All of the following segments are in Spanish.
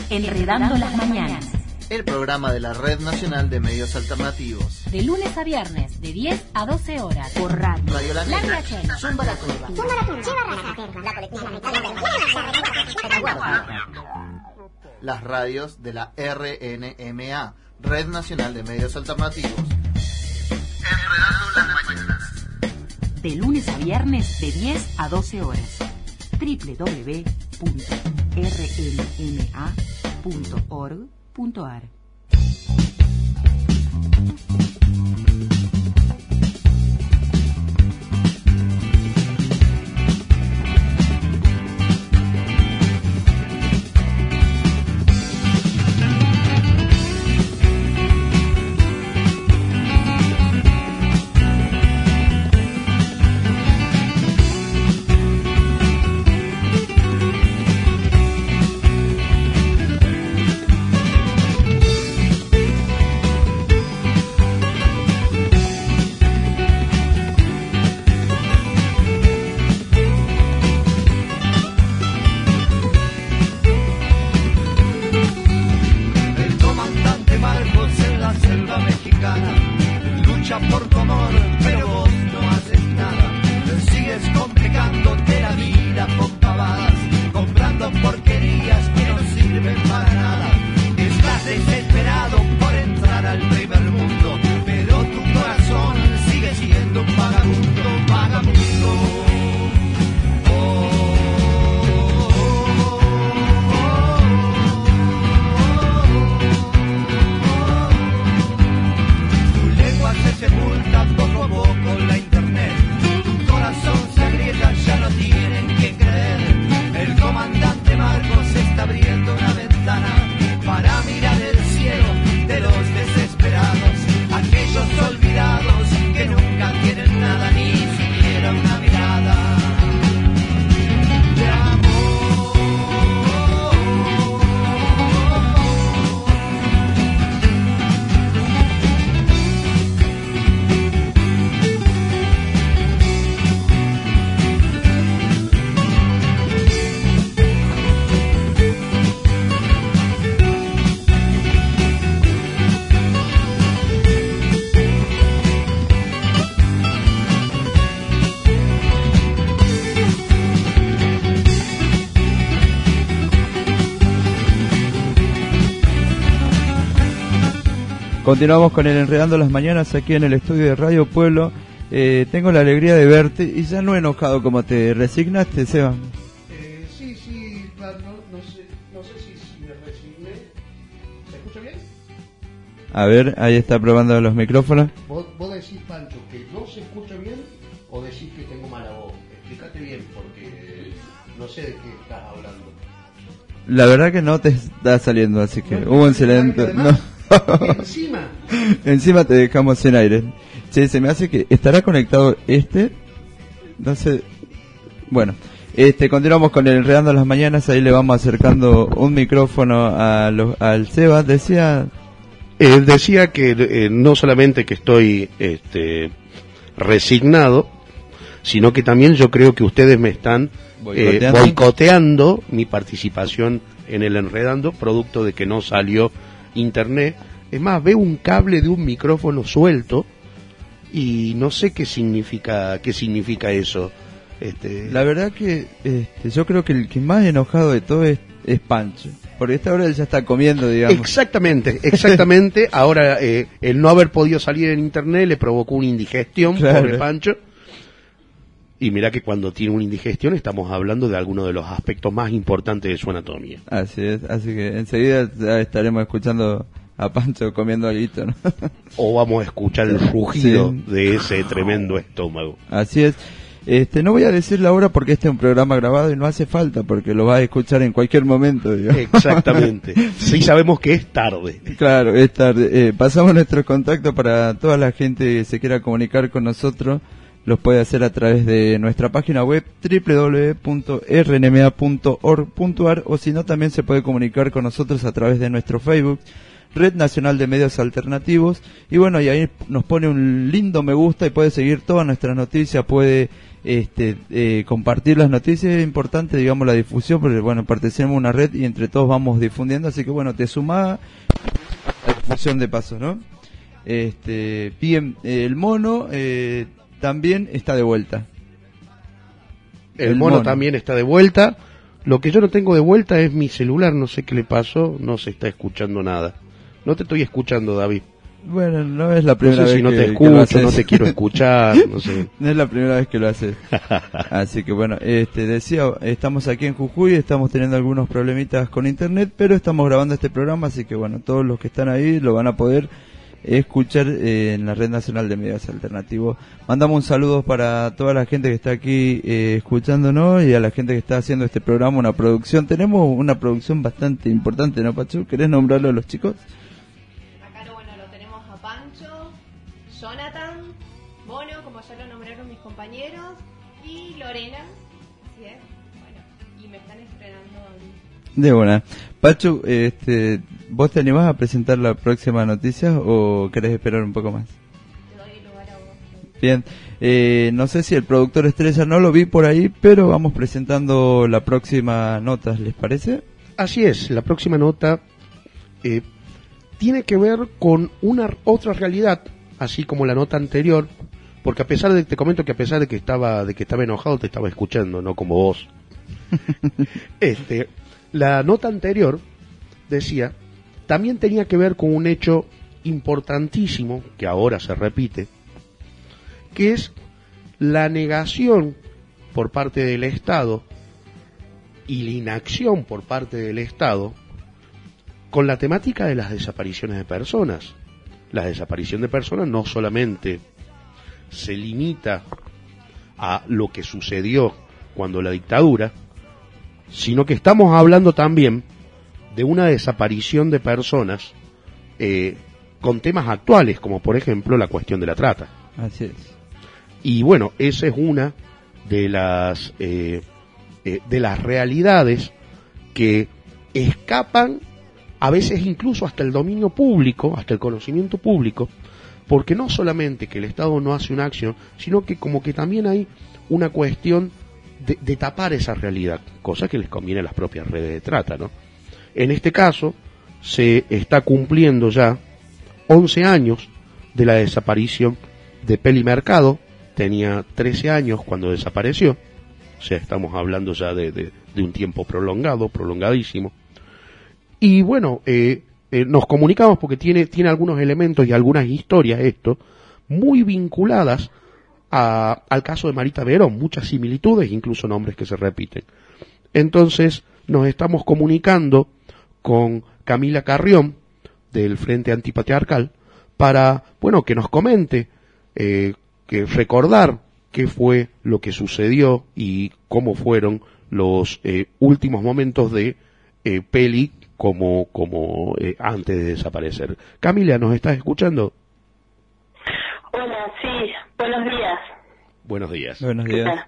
Enredando las mañanas. El programa de la Red Nacional de Medios Alternativos. De lunes a viernes, de 10 a 12 horas. Por radio. Radio La Negra. Zumba la Curva. Las radios de la RNMA, Red Nacional de Medios Alternativos. Enredando las mañanas. De lunes a viernes, de 10 a 12 horas. www.rnma.org.ar. Continuamos con el Enredando las Mañanas aquí en el estudio de Radio Pueblo. Tengo la alegría de verte y ya no enojado como te resignaste, Seba. Sí, claro, no sé si me resigné. ¿Se escucha bien? A ver, ahí está probando los micrófonos. ¿Vos decís, Pancho, que no se escucha bien o decís que tengo mala voz? Explícate bien porque no sé de qué estás hablando. La verdad que no te está saliendo, así que hubo un silencio. Encima te dejamos sin aire. Che, se me hace que estará conectado no sé. Bueno, continuamos con el Enredando las Mañanas. Ahí le vamos acercando un micrófono al Seba. Decía que no solamente que estoy resignado, sino que también yo creo que ustedes me están boicoteando mi participación en el Enredando, producto de que no salió internet. Es más, veo un cable de un micrófono suelto y no sé qué significa eso. La verdad que yo creo que el que más enojado de todo es Pancho, porque esta hora él ya está comiendo, digamos. Exactamente. Ahora el no haber podido salir en internet le provocó una indigestión, claro. Pobre Pancho. Y mira que cuando tiene una indigestión estamos hablando de alguno de los aspectos más importantes de su anatomía. Así es, así que enseguida ya estaremos escuchando a Pancho comiendo algo, ¿no? O vamos a escuchar el rugido de ese tremendo estómago. Así es. No voy a decir la hora porque este es un programa grabado y no hace falta porque lo vas a escuchar en cualquier momento, digamos. Exactamente. Sí sabemos que es tarde. Claro, es tarde. Pasamos nuestros contactos para toda la gente que se quiera comunicar con nosotros. Los puede hacer a través de nuestra página web www.rnma.org.ar o si no también se puede comunicar con nosotros a través de nuestro Facebook Red Nacional de Medios Alternativos, y bueno, y ahí nos pone un lindo me gusta y puede seguir todas nuestras noticias, puede compartir las noticias. Es importante, digamos, la difusión, porque bueno, pertenecemos a una red y entre todos vamos difundiendo, así que bueno, te suma a la difusión de pasos, ¿no? Bien, el mono también está de vuelta. El mono también está de vuelta. Lo que yo no tengo de vuelta es mi celular, no sé qué le pasó, no se está escuchando nada. No te estoy escuchando, David. Bueno, no es la primera vez si no que, te escucho, no te quiero escuchar, no sé. No es la primera vez que lo haces. Así que bueno, decía, estamos aquí en Jujuy, estamos teniendo algunos problemitas con internet, pero estamos grabando este programa, así que bueno, todos los que están ahí lo van a poder escuchar en la Red Nacional de Medios Alternativos. Mandamos un saludo para toda la gente que está aquí escuchándonos y a la gente que está haciendo este programa, una producción. Tenemos una producción bastante importante, ¿no, Pachu? ¿Querés nombrarlo a los chicos? Jonathan, Mono, como ya lo nombraron mis compañeros, y Lorena, así es, bueno, y me están estrenando. De buena. Pachu, ¿vos te animás a presentar la próxima noticia o querés esperar un poco más? Te doy el lugar a vos. Bien, no sé si el productor estrella no lo vi por ahí, pero vamos presentando la próxima nota, ¿les parece? Así es, la próxima nota tiene que ver con una otra realidad, así como la nota anterior, porque te comento que a pesar de que estaba enojado, te estaba escuchando, no como vos. La nota anterior decía, también tenía que ver con un hecho importantísimo, que ahora se repite, que es la negación por parte del Estado y la inacción por parte del Estado con la temática de las desapariciones de personas. La desaparición de personas no solamente se limita a lo que sucedió cuando la dictadura, sino que estamos hablando también de una desaparición de personas con temas actuales, como por ejemplo la cuestión de la trata. Así es. Y bueno, esa es una de las realidades que escapan a veces incluso hasta el dominio público, hasta el conocimiento público, porque no solamente que el Estado no hace una acción, sino que como que también hay una cuestión de tapar esa realidad, cosa que les conviene a las propias redes de trata, ¿no? En este caso, se está cumpliendo ya 11 años de la desaparición de Peli Mercado. Tenía 13 años cuando desapareció, o sea, estamos hablando ya de un tiempo prolongadísimo. Y bueno, nos comunicamos porque tiene algunos elementos y algunas historias muy vinculadas al caso de Marita Verón, muchas similitudes, incluso nombres que se repiten. Entonces nos estamos comunicando con Camila Carrión del Frente Antipatriarcal para, bueno, que nos comente, que recordar qué fue lo que sucedió y cómo fueron los últimos momentos de Peli como antes de desaparecer. Camila, ¿nos estás escuchando? Hola, sí, buenos días. Buenos días. Buenos días.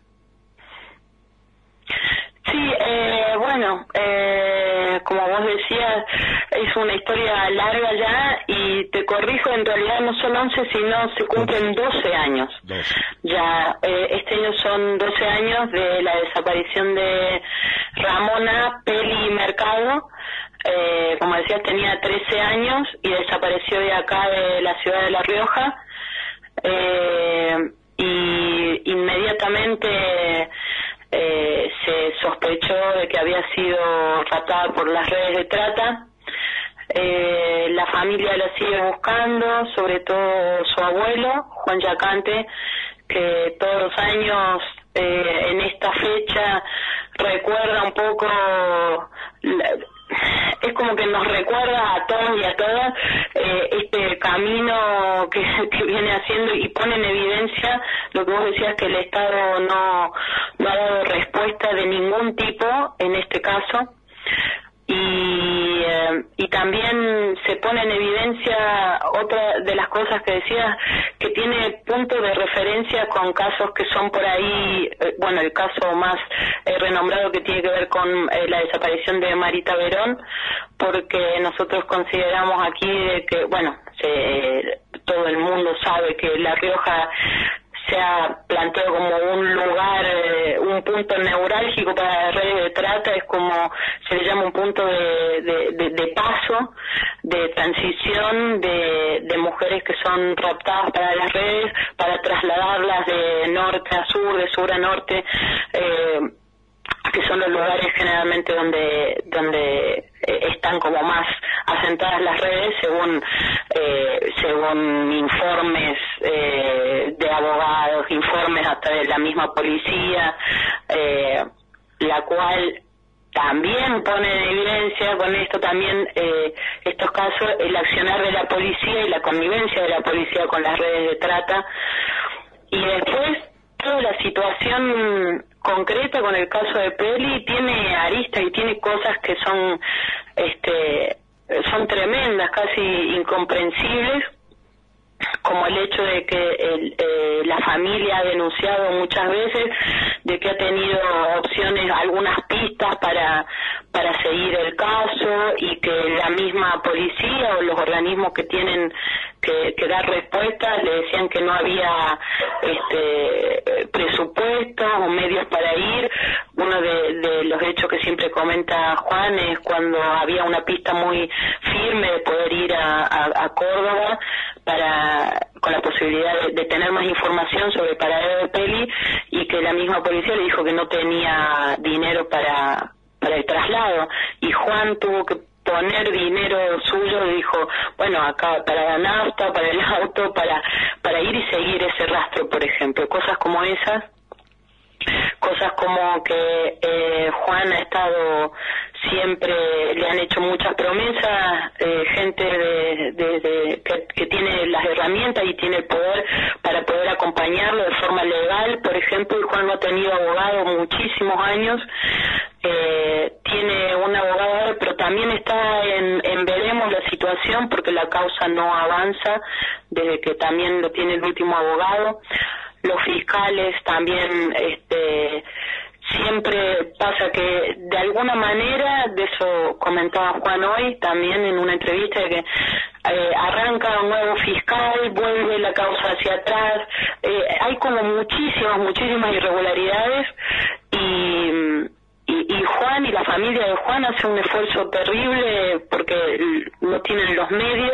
Sí, bueno, como vos decías, es una historia larga ya y te corrijo, en realidad no son 11, sino se cumplen 12 años. 12. Ya, este año son 12 años de la desaparición de Ramona Peli Mercado. Como decías, tenía 13 años y desapareció de acá, de la ciudad de La Rioja. Y inmediatamente se sospechó de que había sido raptada por las redes de trata. La familia la sigue buscando, sobre todo su abuelo, Juan Yacante, que todos los años en esta fecha recuerda un poco, es como que nos recuerda a todos y a todas este camino que viene haciendo y pone en evidencia lo que vos decías, que el Estado no ha dado respuesta de ningún tipo en este caso. Y y también se pone en evidencia otra de las cosas que decía, que tiene puntos de referencia con casos que son por ahí, bueno, el caso más renombrado que tiene que ver con la desaparición de Marita Verón, porque nosotros consideramos aquí de que, bueno, todo el mundo sabe que La Rioja se ha planteado como un lugar, un punto neurálgico para las redes de trata, es como se le llama un punto de paso, de transición de mujeres que son raptadas para las redes, para trasladarlas de norte a sur, de sur a norte, que son los lugares generalmente donde están como más asentadas las redes, según informes de abogados, informes hasta de la misma policía, la cual también pone en evidencia con esto también estos casos, el accionar de la policía y la connivencia de la policía con las redes de trata. Y después toda la situación concreta con el caso de Peli tiene aristas y tiene cosas que son tremendas, casi incomprensibles, como el hecho de que la familia ha denunciado muchas veces de que ha tenido opciones, algunas pistas para seguir el caso, y que la misma policía o los organismos que tienen que dar respuestas le decían que no había presupuestos o medios para ir. Uno de los hechos que siempre comenta Juan es cuando había una pista muy firme de poder ir a Córdoba con la posibilidad de tener más información sobre el paradero de Peli, y que la misma policía le dijo que no tenía dinero para el traslado, y Juan tuvo que poner dinero suyo y dijo, bueno, acá para la nafta, para el auto, para ir y seguir ese rastro, por ejemplo. Cosas como esas, cosas como que Juan ha estado siempre, le han hecho muchas promesas, gente que tiene las herramientas y tiene el poder para poder acompañarlo de forma legal, por ejemplo, y Juan no ha tenido abogado muchísimos años, tiene un abogado, pero también está en veremos la situación, porque la causa no avanza desde que también lo tiene el último abogado. Los fiscales también, siempre pasa que de alguna manera, de eso comentaba Juan hoy también en una entrevista, de que arranca un nuevo fiscal, vuelve la causa hacia atrás, hay como muchísimas irregularidades, y Juan y la familia de Juan hacen un esfuerzo terrible porque no tienen los medios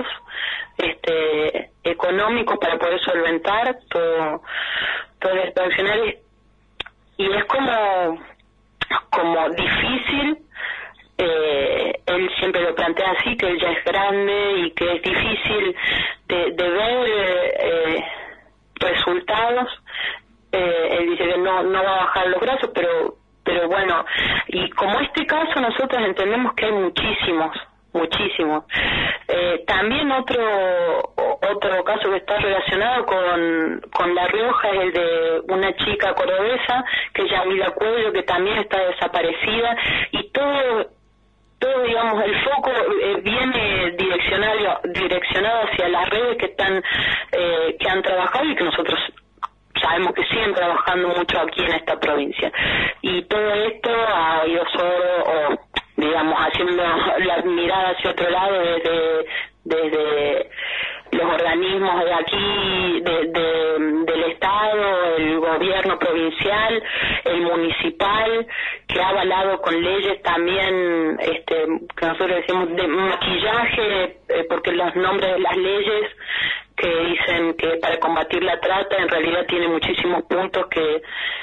económicos para poder solventar todo esto accionario, y es como difícil. Él siempre lo plantea así, que él ya es grande y que es difícil de ver resultados. Él dice que no va a bajar los brazos, pero bueno, y como este caso nosotros entendemos que hay muchísimos. También otro caso que está relacionado con La Rioja es el de una chica cordobesa, que es Yamila Cuello, que también está desaparecida, y todo digamos, el foco viene direccionado hacia las redes que han trabajado y que nosotros sabemos que siguen trabajando mucho aquí en esta provincia. Y todo esto ha ido solo, o digamos, haciendo la mirada hacia otro lado desde los organismos de aquí, del Estado, el gobierno provincial, el municipal, que ha avalado con leyes también, que nosotros decimos de maquillaje, porque los nombres de las leyes que dicen que para combatir la trata en realidad tiene muchísimos puntos que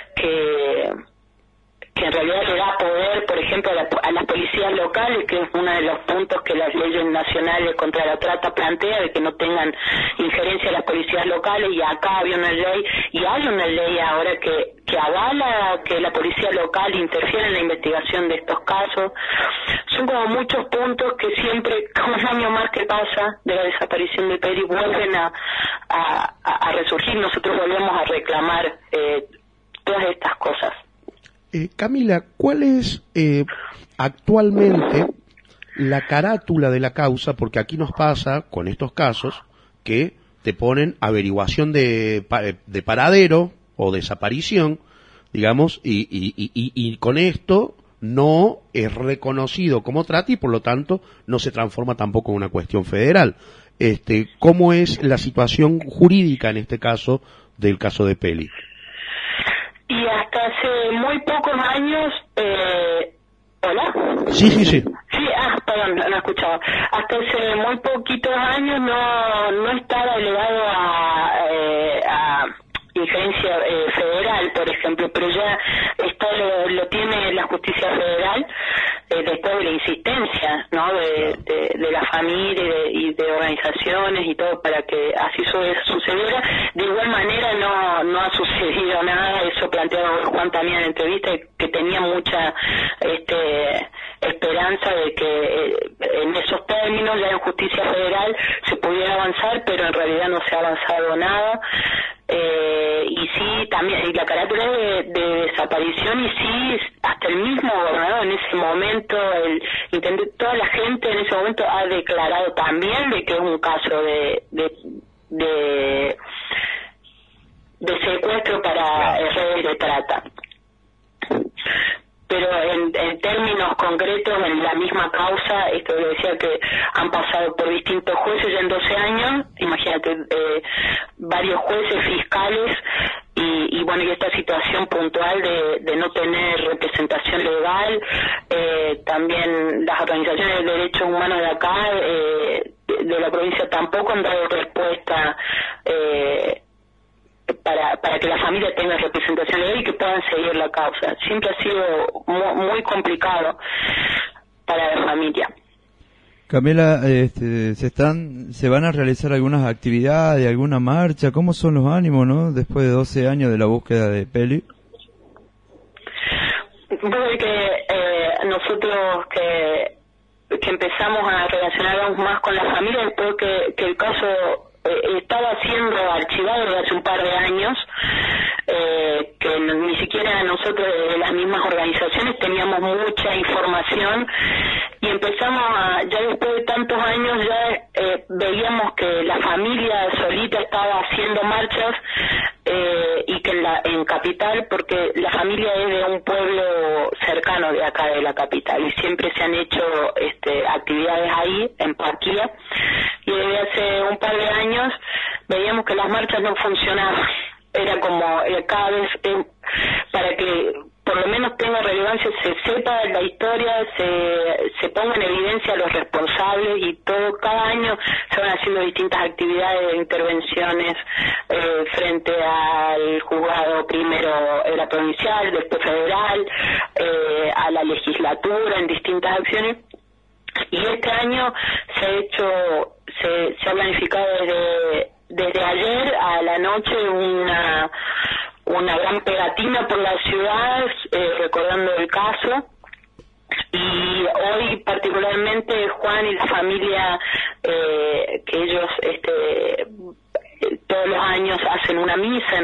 en realidad le da poder, por ejemplo, a las policías locales, que es uno de los puntos que las leyes nacionales contra la trata plantea, de que no tengan injerencia las policías locales, y acá había una ley, y hay una ley ahora que avala que la policía local interfiera en la investigación de estos casos. Son como muchos puntos que siempre, como un año más que pasa de la desaparición de Peri, vuelven a resurgir. Nosotros volvemos a reclamar todas estas cosas. Camila, ¿cuál es actualmente la carátula de la causa, porque aquí nos pasa con estos casos que te ponen averiguación de paradero o desaparición, digamos, y con esto no es reconocido como trata y por lo tanto no se transforma tampoco en una cuestión federal. ¿Cómo es la situación jurídica en este caso del caso de Peli? Y hasta hace muy pocos años, ¿hola? Sí. Sí, perdón, no escuchaba. Hasta hace muy poquitos años no estaba elevado a injerencia federal, por ejemplo, pero ya esto lo tiene la justicia federal después de la insistencia, ¿no? de la familia y de organizaciones y todo para que así sucediera. De igual manera no ha sucedido nada. Eso planteaba Juan también en la entrevista, que tenía mucha esperanza de que en esos términos ya en justicia federal se pudiera avanzar, pero en realidad no se ha avanzado nada. Y sí, también, y la carátula de desaparición, y sí, hasta el mismo gobernador en ese momento, toda la gente en ese momento ha declarado también de que es un caso de secuestro para redes de trata. Pero en términos concretos, en la misma causa, esto le decía que han pasado por distintos jueces ya en 12 años, imagínate, varios jueces, fiscales, y bueno, y esta situación puntual de no tener representación legal, también las organizaciones de derechos humanos de acá, de la provincia, tampoco han dado respuesta para que la familia tenga representación legal y que puedan seguir la causa. Siempre ha sido muy complicado para la familia. Camila, se van a realizar algunas actividades, alguna marcha. ¿Cómo son los ánimos, no? Después de 12 años de la búsqueda de Peli. Bueno, que nosotros que empezamos a relacionarnos más con la familia después que el caso estaba siendo archivado desde hace un par de años, que ni siquiera nosotros de las mismas organizaciones teníamos mucha información, y empezamos ya después de tantos años ya veíamos que la familia solita estaba haciendo marchas, y que en Capital, porque la familia es de un pueblo cercano de acá de la capital y siempre se han hecho actividades ahí en Paquía, y desde hace un par de años veíamos que las marchas no funcionaban. Era como cada vez para que por lo menos tenga relevancia, se sepa la historia, se ponga en evidencia a los responsables, y todo, cada año se van haciendo distintas actividades de intervenciones frente al juzgado, primero era provincial, después federal, a la legislatura, en distintas acciones. Y este año se ha planificado desde ayer a la noche una gran pegatina por la ciudad, recordando el caso, y hoy particularmente Juan y la familia, que ellos todos los años hacen una misa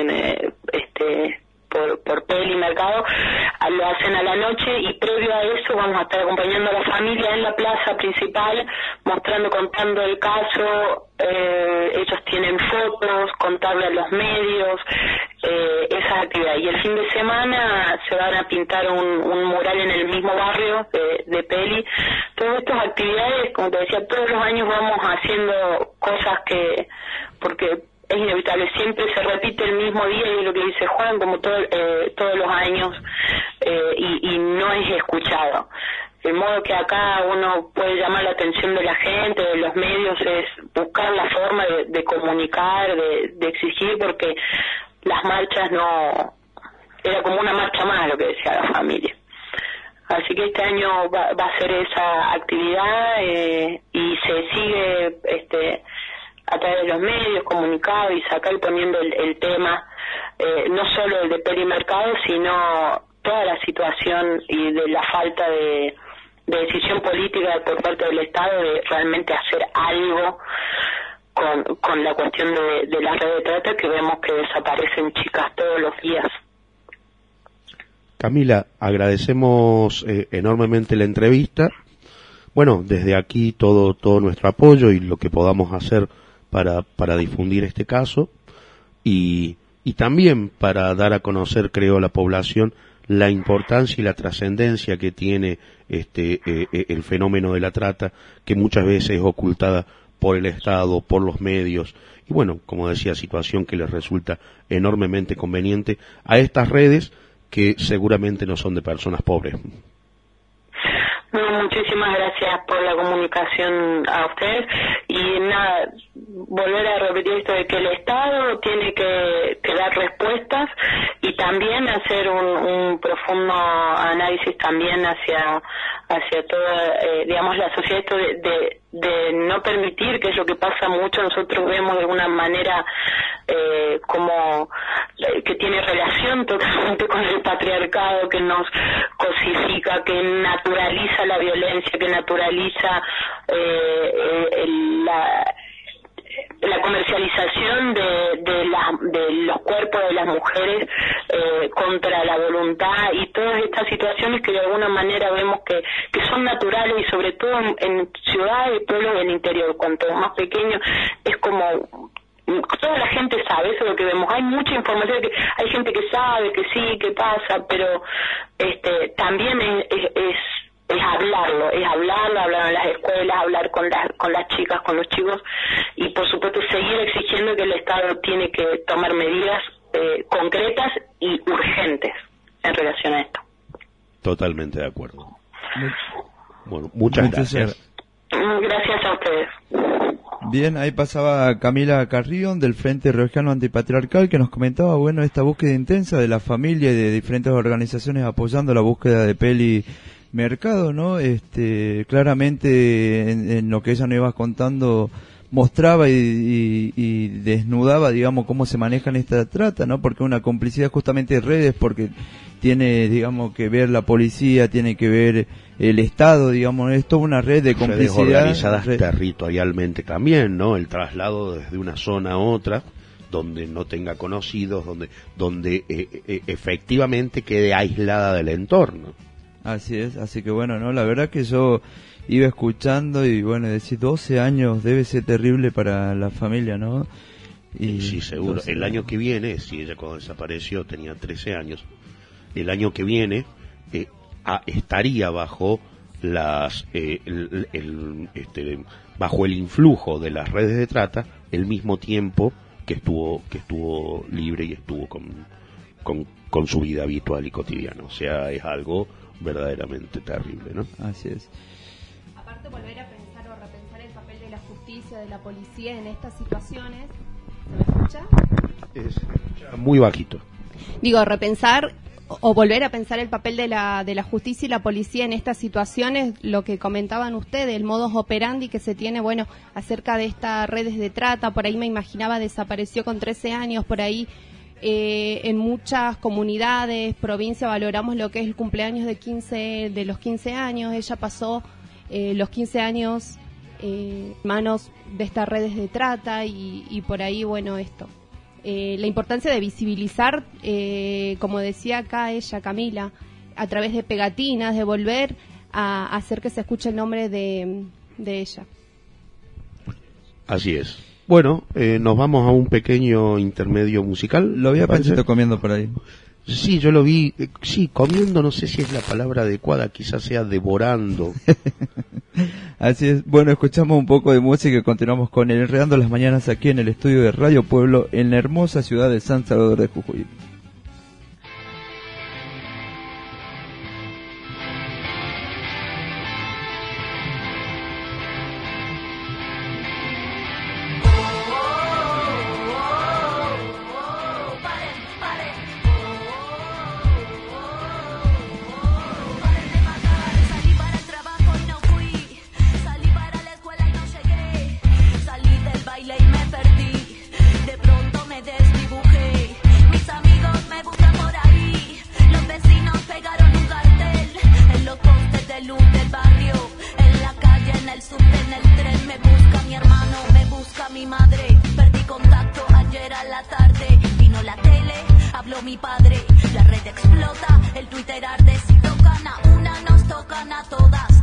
por Peli Mercado, lo hacen a la noche, y previo a eso vamos a estar acompañando a la familia en la plaza principal, contando el caso. Ellos tienen fotos, contarle a los medios, esas actividades. Y el fin de semana se van a pintar un mural en el mismo barrio de Peli. Todas estas actividades, como te decía, todos los años vamos haciendo cosas porque es inevitable, siempre se repite el mismo día, y es lo que dice Juan, como todos los años, y no es escuchado. De modo que acá uno puede llamar la atención de la gente, de los medios, es buscar la forma de comunicar, de exigir, porque las marchas no... Era como una marcha más lo que decía la familia. Así que este año va a ser esa actividad, y se sigue a través de los medios, comunicado, y sacar y poniendo el tema, no solo el de Peli Mercado, sino toda la situación y de la falta de decisión política por parte del Estado de realmente hacer algo con la cuestión de la red de trata, que vemos que desaparecen chicas todos los días. Camila, agradecemos enormemente la entrevista. bueno, desde aquí todo nuestro apoyo y lo que podamos hacer para difundir este caso y también para dar a conocer, creo, a la población la importancia y la trascendencia que tiene el fenómeno de la trata, que muchas veces es ocultada por el Estado, por los medios, y bueno, como decía, situación que les resulta enormemente conveniente a estas redes que seguramente no son de personas pobres. No, muchísimas gracias por la comunicación a ustedes y nada, volver a repetir esto de que el Estado tiene que dar respuestas y también hacer un profundo análisis también hacia toda, digamos, la sociedad, esto de no permitir, que es lo que pasa mucho, nosotros vemos de alguna manera como que tiene relación totalmente con el patriarcado, que nos cosifica, que naturaliza la violencia, que naturaliza la comercialización de los cuerpos de las mujeres contra la voluntad y todas estas situaciones que de alguna manera vemos que son naturales y sobre todo en ciudades y pueblos del interior. Cuanto más pequeño es como toda la gente sabe, eso es lo que vemos. Hay mucha información, que hay gente que sabe que sí, que pasa, pero también es hablarlo en las escuelas, hablar con las chicas, con los chicos y por supuesto seguir exigiendo que el Estado tiene que tomar medidas concretas y urgentes en relación a esto. Totalmente de acuerdo. Bueno, muchas gracias. Gracias a ustedes. Bien, ahí pasaba Camila Carrión del Frente Riojano Antipatriarcal, que nos comentaba, bueno, esta búsqueda intensa de la familia y de diferentes organizaciones apoyando la búsqueda de Peli Mercado, ¿no? Claramente en lo que ella nos iba contando mostraba y desnudaba, digamos, cómo se manejan esta trata, ¿no? Porque una complicidad justamente de redes, porque tiene, digamos, que ver la policía, tiene que ver el Estado, digamos, es toda una red de complicidad. Redes organizadas territorialmente también, ¿no? El traslado desde una zona a otra, donde no tenga conocidos, donde efectivamente quede aislada del entorno. Así es, así que bueno, no, la verdad que yo iba escuchando y bueno, decir 12 años debe ser terrible para la familia, ¿no? Y sí, seguro. El año que viene, si ella cuando desapareció tenía 13 años, el año que viene estaría bajo bajo el influjo de las redes de trata el mismo tiempo que estuvo libre y estuvo con su vida habitual y cotidiana. O sea, es algo verdaderamente terrible, ¿no? Así es. Aparte, volver a pensar o repensar el papel de la justicia, de la policía en estas situaciones. ¿Se me escucha? Es muy bajito. Digo, repensar o volver a pensar el papel de la justicia y la policía en estas situaciones, lo que comentaban ustedes, el modus operandi que se tiene, bueno, acerca de estas redes de trata. Por ahí me imaginaba, desapareció con 13 años, por ahí en muchas comunidades, provincias, valoramos lo que es el cumpleaños de los 15 años. Ella pasó los 15 años en manos de estas redes de trata y por ahí, bueno, esto. La importancia de visibilizar, como decía acá ella, Camila, a través de pegatinas, de volver a hacer que se escuche el nombre de ella. Así es. Bueno, nos vamos a un pequeño intermedio musical. Lo vi a Panchito comiendo por ahí. Sí, yo lo vi, sí, comiendo, no sé si es la palabra adecuada, quizás sea devorando. Así es. Bueno, escuchamos un poco de música y continuamos con el Enredando las Mañanas aquí en el estudio de Radio Pueblo en la hermosa ciudad de San Salvador de Jujuy. Salí del baile y me perdí, de pronto me desdibujé, mis amigos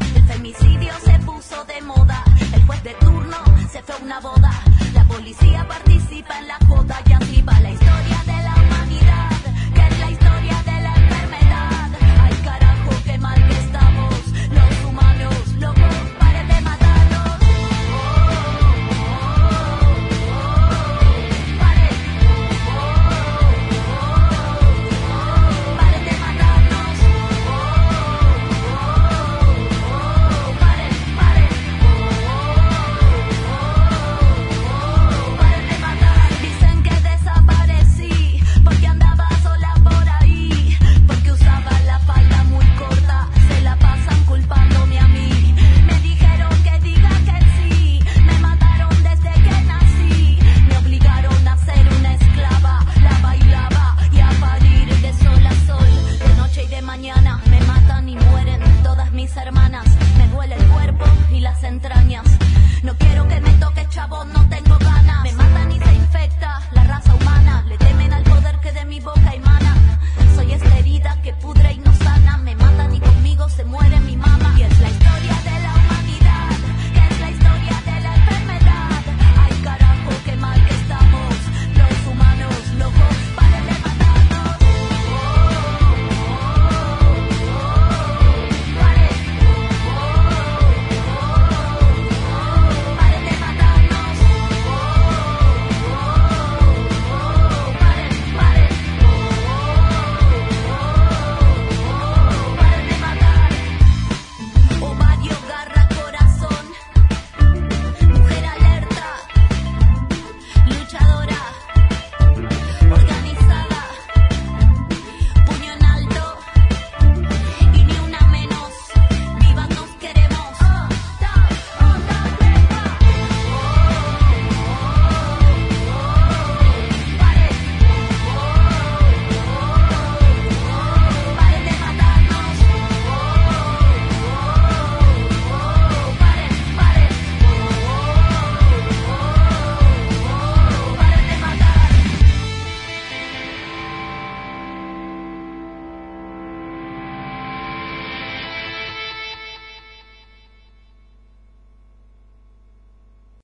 El femicidio se puso de moda. El juez de turno se fue a una boda. La policía participa en la joda. Y así va la historia de la humanidad, que es la historia de la enfermedad. Ay carajo, qué mal que estamos los humanos, locos, paren de matarnos. Paren de matarnos. Paren de matar. Dicen que desaparecí porque andaba sola por ahí, porque usaba la falda muy corta. Se la pasan culpándome a mí. Me dijeron que diga que sí. Me mataron desde que nací. Me obligaron a ser una esclava. La bailaba y a parir de sol a sol, de noche y de mañana. Me matan y mueren todas mis hermanas. Me duele el cuerpo y las entrañas. No quiero que me toque, chabón, no tengo ganas. Me matan y se infecta la raza humana. Le temen al poder que de mi boca emana. Soy esta herida que pudre y no sana. Me matan y conmigo se muere mi madre.